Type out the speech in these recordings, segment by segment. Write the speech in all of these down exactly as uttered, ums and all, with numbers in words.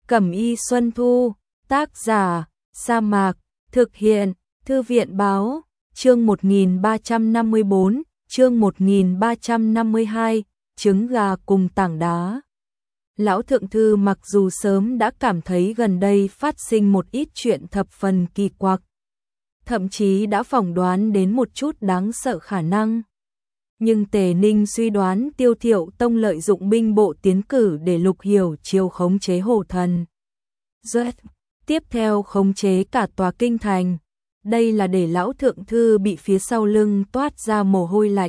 Cẩm y Xuân Thu, tác giả, Sa Mạc, thực hiện, Thư viện báo, chương một nghìn ba trăm năm mươi bốn, chương một nghìn ba trăm năm mươi hai, trứng gà cùng tảng đá. Lão thượng thư mặc dù sớm đã cảm thấy gần đây phát sinh một ít chuyện thập phần kỳ quặc, thậm chí đã phỏng đoán đến một chút đáng sợ khả năng. Nhưng Tề Ninh suy đoán Tiêu Thiệu Tông lợi dụng binh bộ tiến cử để Lục Hiểu Chiêu khống chế Hổ Thần Duet, tiếp theo khống chế cả tòa kinh thành. Đây là để lão thượng thư bị phía sau lưng toát ra mồ hôi lạnh.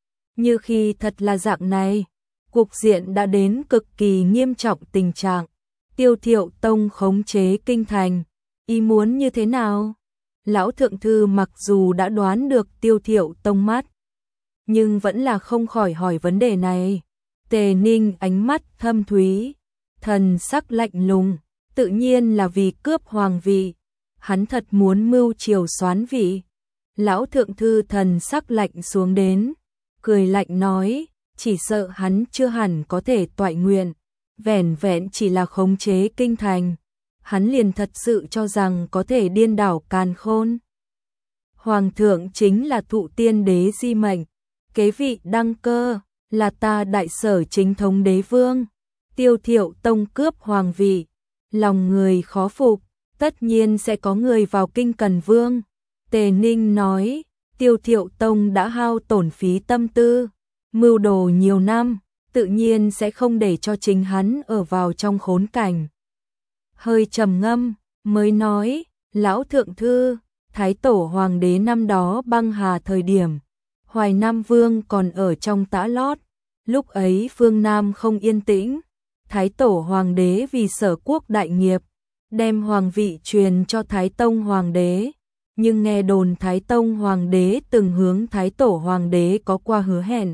Như khi thật là dạng này, cục diện đã đến cực kỳ nghiêm trọng tình trạng. Tiêu Thiệu Tông khống chế kinh thành, ý muốn như thế nào? Lão thượng thư mặc dù đã đoán được Tiêu Thiệu Tông mắt, nhưng vẫn là không khỏi hỏi vấn đề này. Tề Ninh ánh mắt thâm thúy, thần sắc lạnh lùng, tự nhiên là vì cướp hoàng vị. Hắn thật muốn mưu triều soán vị. Lão thượng thư thần sắc lạnh xuống đến, cười lạnh nói, chỉ sợ hắn chưa hẳn có thể toại nguyện, vẻn vẹn chỉ là khống chế kinh thành, hắn liền thật sự cho rằng có thể điên đảo càn khôn. Hoàng thượng chính là thụ tiên đế di mệnh, kế vị đăng cơ, là ta đại sở chính thống đế vương. Tiêu Thiệu Tông cướp hoàng vị, lòng người khó phục, tất nhiên sẽ có người vào kinh cần vương. Tề Ninh nói, Tiêu Thiệu Tông đã hao tổn phí tâm tư, mưu đồ nhiều năm, tự nhiên sẽ không để cho chính hắn ở vào trong khốn cảnh. Hơi trầm ngâm, mới nói, lão thượng thư, Thái tổ hoàng đế năm đó băng hà thời điểm, Hoài Nam Vương còn ở trong tã lót, lúc ấy phương Nam không yên tĩnh, Thái tổ hoàng đế vì sở quốc đại nghiệp, đem hoàng vị truyền cho Thái Tông hoàng đế, nhưng nghe đồn Thái Tông hoàng đế từng hướng Thái tổ hoàng đế có qua hứa hẹn,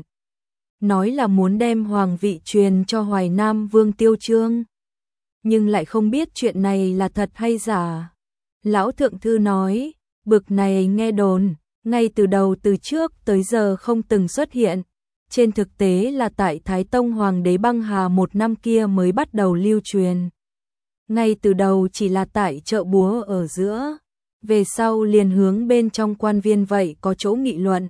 nói là muốn đem hoàng vị truyền cho Hoài Nam Vương Tiêu Chương, nhưng lại không biết chuyện này là thật hay giả. Lão thượng thư nói, bực này nghe đồn, ngay từ đầu từ trước tới giờ không từng xuất hiện, trên thực tế là tại Thái Tông hoàng đế băng hà một năm kia mới bắt đầu lưu truyền. Ngay từ đầu chỉ là tại chợ búa ở giữa, về sau liền hướng bên trong quan viên vậy có chỗ nghị luận.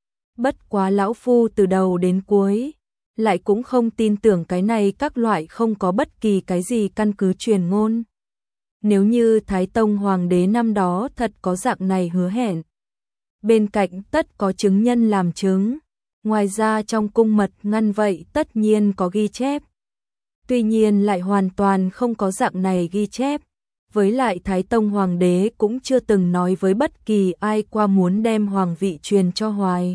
Bất quá lão phu từ đầu đến cuối, lại cũng không tin tưởng cái này các loại không có bất kỳ cái gì căn cứ truyền ngôn. Nếu như Thái Tông hoàng đế năm đó thật có dạng này hứa hẹn, bên cạnh tất có chứng nhân làm chứng, ngoài ra trong cung mật ngăn vậy tất nhiên có ghi chép. Tuy nhiên lại hoàn toàn không có dạng này ghi chép, với lại Thái Tông hoàng đế cũng chưa từng nói với bất kỳ ai qua muốn đem hoàng vị truyền cho Hoài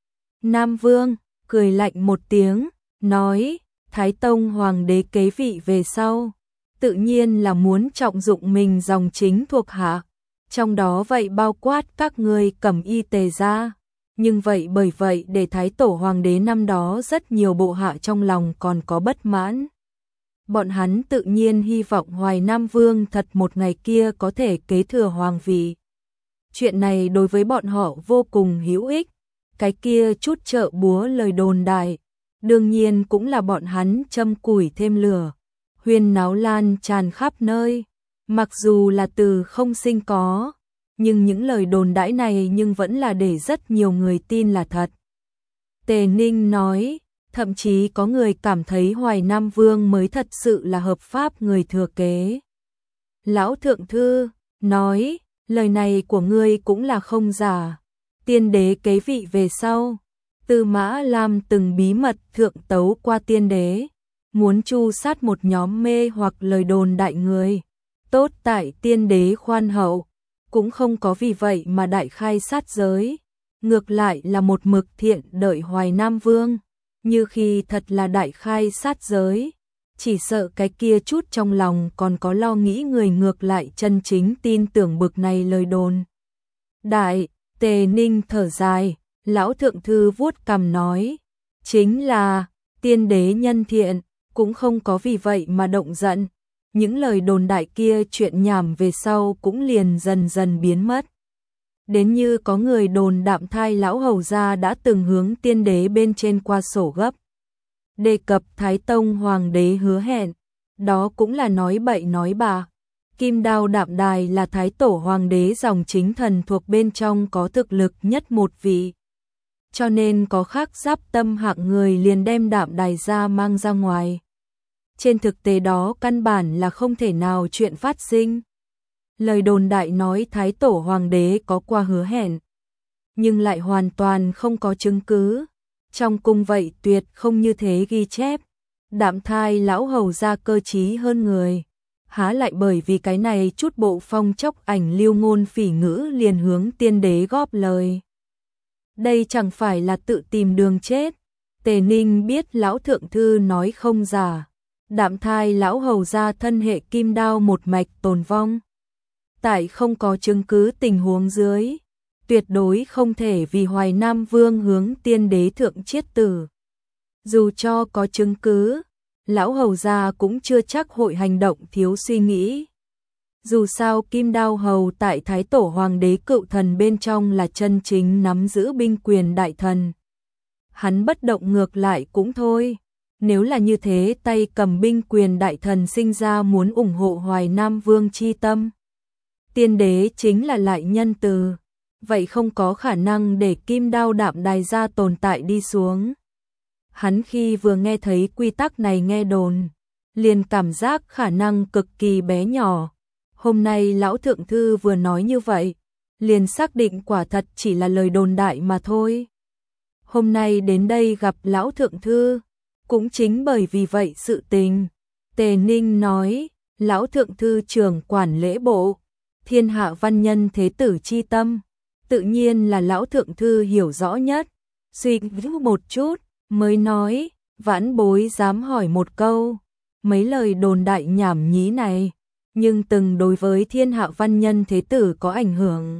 Nam Vương, cười lạnh một tiếng, nói, Thái Tông hoàng đế kế vị về sau, tự nhiên là muốn trọng dụng mình dòng chính thuộc hạ, trong đó vậy bao quát các người Cẩm y Tề gia, nhưng vậy bởi vậy để Thái tổ hoàng đế năm đó rất nhiều bộ hạ trong lòng còn có bất mãn. Bọn hắn tự nhiên hy vọng Hoài Nam Vương thật một ngày kia có thể kế thừa hoàng vị. Chuyện này đối với bọn họ vô cùng hữu ích, cái kia chút chợ búa lời đồn đại, đương nhiên cũng là bọn hắn châm củi thêm lửa, huyên náo lan tràn khắp nơi. Mặc dù là từ không sinh có, nhưng những lời đồn đãi này nhưng vẫn là để rất nhiều người tin là thật. Tề Ninh nói, thậm chí có người cảm thấy Hoài Nam Vương mới thật sự là hợp pháp người thừa kế. Lão thượng thư nói, lời này của ngươi cũng là không giả. Tiên đế kế vị về sau, Tư Mã Lam từng bí mật thượng tấu qua tiên đế, muốn tru sát một nhóm mê hoặc lời đồn đại người. Tốt tại tiên đế khoan hậu, cũng không có vì vậy mà đại khai sát giới, ngược lại là một mực thiện đợi Hoài Nam Vương. Như khi thật là đại khai sát giới, chỉ sợ cái kia chút trong lòng còn có lo nghĩ người ngược lại chân chính tin tưởng bực này lời đồn. Đại, Tề Ninh thở dài, lão thượng thư vuốt cằm nói, chính là, tiên đế nhân thiện, cũng không có vì vậy mà động giận. Những lời đồn đại kia chuyện nhảm về sau cũng liền dần dần biến mất. Đến như có người đồn Đạm Thai lão hầu gia đã từng hướng tiên đế bên trên qua sổ gấp, đề cập Thái Tông hoàng đế hứa hẹn, đó cũng là nói bậy nói bạ. Kim Đao Đạm Đài là thái tổ hoàng đế dòng chính thần thuộc bên trong có thực lực nhất một vị. Cho nên có khác giáp tâm hạng người liền đem Đạm Đài ra mang ra ngoài. Trên thực tế đó căn bản là không thể nào chuyện phát sinh. Lời đồn đại nói thái tổ hoàng đế có qua hứa hẹn, nhưng lại hoàn toàn không có chứng cứ. Trong cung vậy tuyệt không như thế ghi chép. Đạm Thai lão hầu ra cơ trí hơn người, há lại bởi vì cái này chút bộ phong chốc ảnh lưu ngôn phỉ ngữ liền hướng tiên đế góp lời. Đây chẳng phải là tự tìm đường chết. Tề Ninh biết lão thượng thư nói không giả. Đạm Thai lão hầu ra thân hệ kim đao một mạch tồn vong. Tại không có chứng cứ tình huống dưới, tuyệt đối không thể vì Hoài Nam Vương hướng tiên đế thượng chiết tử. Dù cho có chứng cứ, lão hầu gia cũng chưa chắc hội hành động thiếu suy nghĩ. Dù sao Kim Đao hầu tại thái tổ hoàng đế cựu thần bên trong là chân chính nắm giữ binh quyền đại thần. Hắn bất động ngược lại cũng thôi. Nếu là như thế tay cầm binh quyền đại thần sinh ra muốn ủng hộ Hoài Nam Vương chi tâm. Tiên đế chính là lại nhân từ. Vậy không có khả năng để Kim Đao Đạm Đài ra tồn tại đi xuống. Hắn khi vừa nghe thấy quy tắc này nghe đồn, liền cảm giác khả năng cực kỳ bé nhỏ. Hôm nay lão thượng thư vừa nói như vậy, liền xác định quả thật chỉ là lời đồn đại mà thôi. Hôm nay đến đây gặp lão thượng thư, cũng chính bởi vì vậy sự tình. Tề Ninh nói, lão thượng thư trưởng quản lễ bộ, thiên hạ văn nhân thế tử chi tâm, tự nhiên là lão thượng thư hiểu rõ nhất. Suy nghĩ một chút, mới nói, vãn bối dám hỏi một câu, mấy lời đồn đại nhảm nhí này, nhưng từng đối với thiên hạ văn nhân thế tử có ảnh hưởng.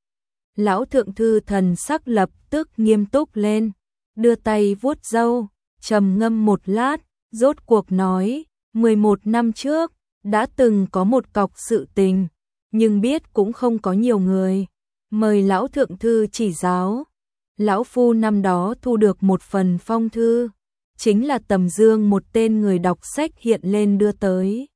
Lão thượng thư thần sắc lập tức nghiêm túc lên, đưa tay vuốt râu, trầm ngâm một lát, rốt cuộc nói, mười một năm trước, đã từng có một cọc sự tình, nhưng biết cũng không có nhiều người. Mời lão thượng thư chỉ giáo. Lão phu năm đó thu được một phần phong thư, chính là Tầm Dương một tên người đọc sách hiện lên đưa tới.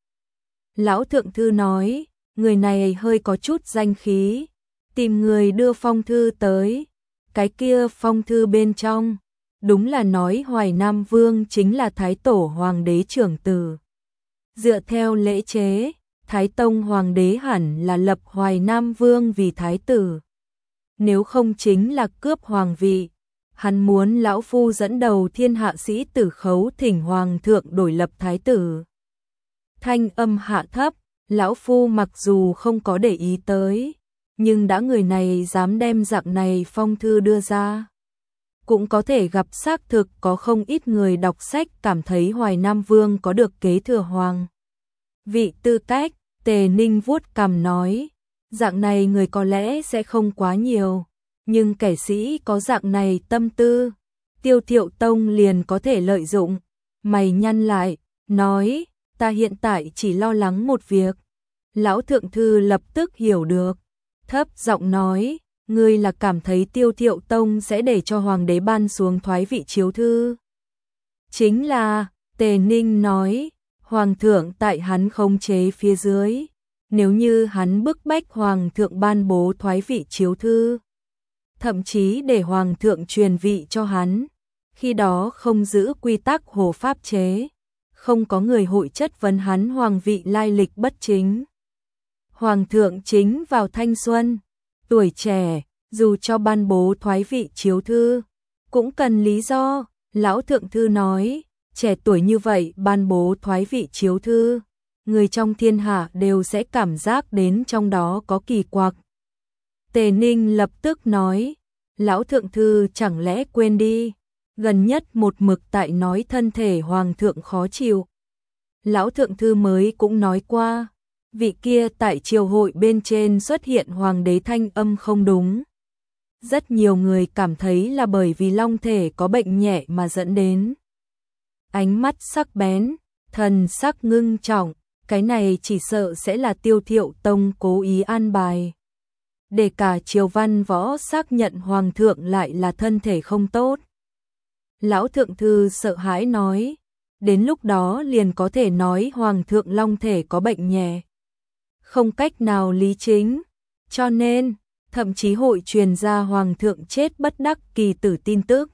Lão thượng thư nói, người này hơi có chút danh khí, tìm người đưa phong thư tới. Cái kia phong thư bên trong, đúng là nói Hoài Nam Vương chính là Thái Tổ Hoàng đế trưởng tử. Dựa theo lễ chế, Thái Tông Hoàng đế hẳn là lập Hoài Nam Vương vì Thái tử. Nếu không chính là cướp hoàng vị. Hắn muốn lão phu dẫn đầu thiên hạ sĩ tử khấu thỉnh hoàng thượng đổi lập thái tử. Thanh âm hạ thấp, lão phu mặc dù không có để ý tới, nhưng đã người này dám đem dạng này phong thư đưa ra. Cũng có thể gặp xác thực có không ít người đọc sách cảm thấy Hoài Nam Vương có được kế thừa hoàng vị tư cách. Tề Ninh vuốt cằm nói, dạng này người có lẽ sẽ không quá nhiều, nhưng kẻ sĩ có dạng này tâm tư, Tiêu Thiệu Tông liền có thể lợi dụng. Mày nhăn lại, nói, ta hiện tại chỉ lo lắng một việc. Lão thượng thư lập tức hiểu được, thấp giọng nói, ngươi là cảm thấy Tiêu Thiệu Tông sẽ để cho hoàng đế ban xuống thoái vị chiếu thư. Chính là, Tề Ninh nói, hoàng thượng tại hắn khống chế phía dưới. Nếu như hắn bức bách hoàng thượng ban bố thoái vị chiếu thư, thậm chí để hoàng thượng truyền vị cho hắn, khi đó không giữ quy tắc hồ pháp chế, không có người hội chất vấn hắn hoàng vị lai lịch bất chính. Hoàng thượng chính vào thanh xuân, tuổi trẻ, dù cho ban bố thoái vị chiếu thư, cũng cần lý do. Lão thượng thư nói, trẻ tuổi như vậy ban bố thoái vị chiếu thư, người trong thiên hạ đều sẽ cảm giác đến trong đó có kỳ quặc. Tề Ninh lập tức nói, lão thượng thư chẳng lẽ quên đi, gần nhất một mực tại nói thân thể hoàng thượng khó chịu. Lão thượng thư mới cũng nói qua, vị kia tại triều hội bên trên xuất hiện hoàng đế thanh âm không đúng. Rất nhiều người cảm thấy là bởi vì long thể có bệnh nhẹ mà dẫn đến. Ánh mắt sắc bén, thần sắc ngưng trọng, cái này chỉ sợ sẽ là Tiêu Thiệu Tông cố ý an bài, để cả triều văn võ xác nhận hoàng thượng lại là thân thể không tốt. Lão thượng thư sợ hãi nói, đến lúc đó liền có thể nói Hoàng thượng long thể có bệnh nhẹ, không cách nào lý chính, cho nên thậm chí hội truyền ra Hoàng thượng chết bất đắc kỳ tử tin tức.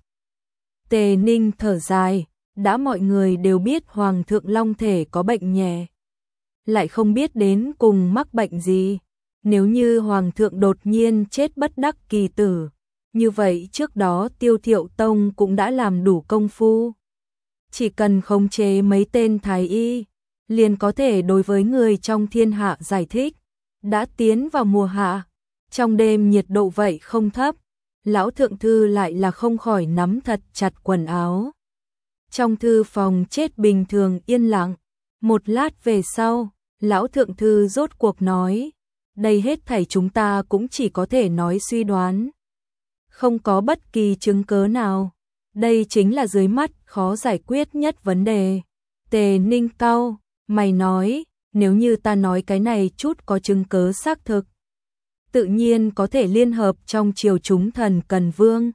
Tề Ninh thở dài, đã mọi người đều biết Hoàng thượng long thể có bệnh nhẹ, lại không biết đến cùng mắc bệnh gì. Nếu như Hoàng thượng đột nhiên chết bất đắc kỳ tử, như vậy trước đó Tiêu Thiệu Tông cũng đã làm đủ công phu. Chỉ cần khống chế mấy tên thái y, liền có thể đối với người trong thiên hạ giải thích. Đã tiến vào mùa hạ, trong đêm nhiệt độ vậy không thấp, lão thượng thư lại là không khỏi nắm thật chặt quần áo. Trong thư phòng chết bình thường yên lặng, một lát về sau, lão thượng thư rốt cuộc nói, đây hết thảy chúng ta cũng chỉ có thể nói suy đoán, không có bất kỳ chứng cớ nào. Đây chính là dưới mắt khó giải quyết nhất vấn đề. Tề Ninh cau mày nói, nếu như ta nói cái này chút có chứng cớ xác thực, tự nhiên có thể liên hợp trong triều chúng thần cần vương.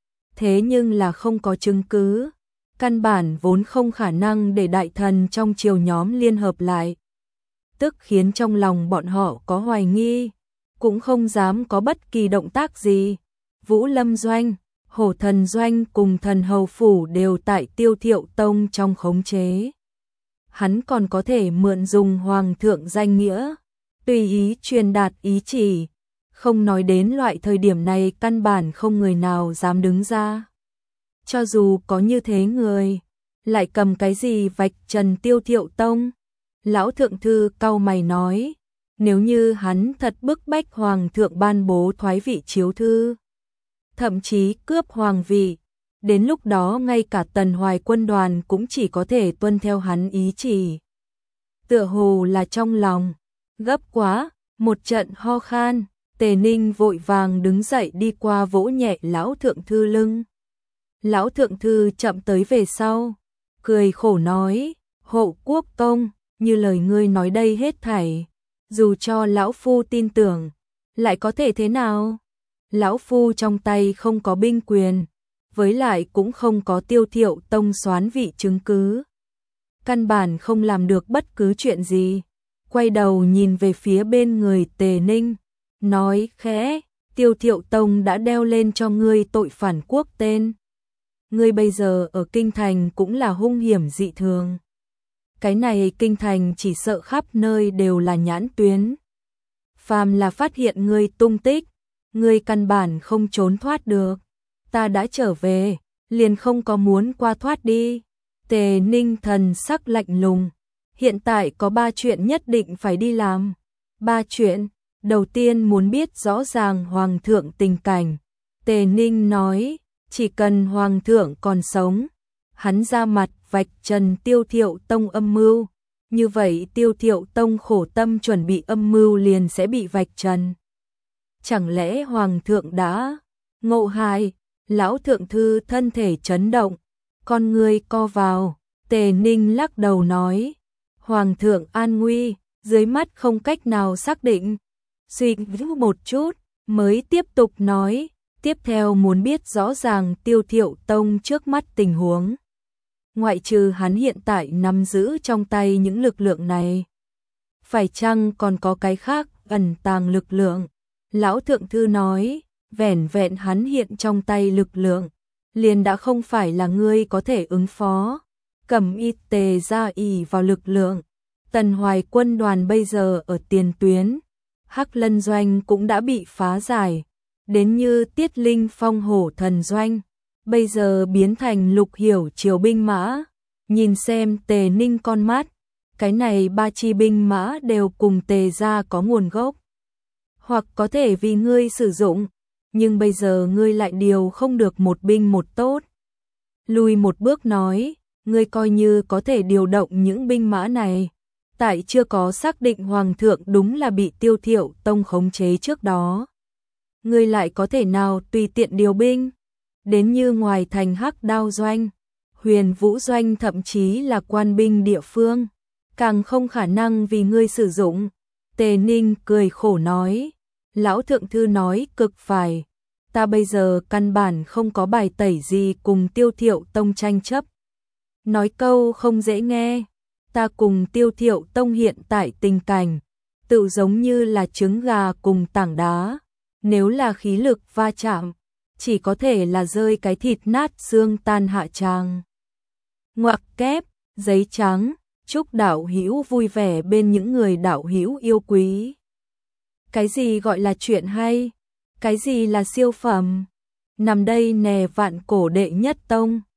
Thế nhưng là không có chứng cứ, căn bản vốn không khả năng để đại thần trong triều nhóm liên hợp lại. Tức khiến trong lòng bọn họ có hoài nghi, cũng không dám có bất kỳ động tác gì. Vũ Lâm Doanh, Hổ Thần Doanh cùng Thần Hầu Phủ đều tại Tiêu Thiệu Tông trong khống chế. Hắn còn có thể mượn dùng Hoàng thượng danh nghĩa, tùy ý truyền đạt ý chỉ, không nói đến loại thời điểm này căn bản không người nào dám đứng ra. Cho dù có như thế người, lại cầm cái gì vạch trần Tiêu Thiệu Tông? Lão thượng thư cau mày nói, nếu như hắn thật bức bách Hoàng thượng ban bố thoái vị chiếu thư, thậm chí cướp hoàng vị, đến lúc đó ngay cả Tần Hoài quân đoàn cũng chỉ có thể tuân theo hắn ý chỉ. Tựa hồ là trong lòng gấp quá, một trận ho khan, Tề Ninh vội vàng đứng dậy đi qua vỗ nhẹ lão thượng thư lưng. Lão thượng thư chậm tới về sau, cười khổ nói, Hộ Quốc công, như lời ngươi nói đây hết thảy, dù cho lão phu tin tưởng, lại có thể thế nào? Lão phu trong tay không có binh quyền, với lại cũng không có Tiêu Thiệu Tông soán vị chứng cứ, căn bản không làm được bất cứ chuyện gì. Quay đầu nhìn về phía bên người Tề Ninh, nói khẽ, Tiêu Thiệu Tông đã đeo lên cho ngươi tội phản quốc tên. Ngươi bây giờ ở kinh thành cũng là hung hiểm dị thường. Cái này kinh thành chỉ sợ khắp nơi đều là nhãn tuyến. Phàm là phát hiện ngươi tung tích, ngươi căn bản không trốn thoát được. Ta đã trở về, liền không có muốn qua thoát đi. Tề Ninh thần sắc lạnh lùng. Hiện tại có ba chuyện nhất định phải đi làm. Ba chuyện, đầu tiên muốn biết rõ ràng Hoàng thượng tình cảnh. Tề Ninh nói, chỉ cần Hoàng thượng còn sống, hắn ra mặt vạch trần Tiêu Thiệu Tông âm mưu. Như vậy Tiêu Thiệu Tông khổ tâm chuẩn bị âm mưu liền sẽ bị vạch trần. Chẳng lẽ Hoàng thượng đã ngộ hại? Lão thượng thư thân thể chấn động, con người co vào. Tề Ninh lắc đầu nói, Hoàng thượng an nguy, dưới mắt không cách nào xác định. Suy nghĩ một chút, mới tiếp tục nói, tiếp theo muốn biết rõ ràng Tiêu Thiệu Tông trước mắt tình huống. Ngoại trừ hắn hiện tại nắm giữ trong tay những lực lượng này, phải chăng còn có cái khác ẩn tàng lực lượng? Lão thượng thư nói, vẻn vẹn hắn hiện trong tay lực lượng, liền đã không phải là ngươi có thể ứng phó. Cẩm Y Tề ra ỷ vào lực lượng, Tần Hoài quân đoàn bây giờ ở tiền tuyến, Hắc Lân doanh cũng đã bị phá giải, đến như Tiết Linh Phong Hổ Thần doanh, bây giờ biến thành Lục Hiểu triều binh mã. Nhìn xem Tề Ninh con mắt, cái này ba chi binh mã đều cùng Tề gia có nguồn gốc, hoặc có thể vì ngươi sử dụng, nhưng bây giờ ngươi lại điều không được một binh một tốt. Lùi một bước nói, ngươi coi như có thể điều động những binh mã này, tại chưa có xác định Hoàng thượng đúng là bị Tiêu Thiệu Tông khống chế trước đó, ngươi lại có thể nào tùy tiện điều binh? Đến như ngoài thành Hắc Đao doanh, Huyền Vũ doanh thậm chí là quan binh địa phương, càng không khả năng vì ngươi sử dụng. Tề Ninh cười khổ nói, lão thượng thư nói cực phải, ta bây giờ căn bản không có bài tẩy gì cùng Tiêu Thiệu Tông tranh chấp. Nói câu không dễ nghe, ta cùng Tiêu Thiệu Tông hiện tại tình cảnh, tự giống như là trứng gà cùng tảng đá, nếu là khí lực va chạm, chỉ có thể là rơi cái thịt nát xương tan hạ tràng. Ngoặc kép, giấy trắng, chúc đạo hữu vui vẻ bên những người đạo hữu yêu quý. Cái gì gọi là chuyện hay? Cái gì là siêu phẩm? Nằm đây nè vạn cổ đệ nhất tông.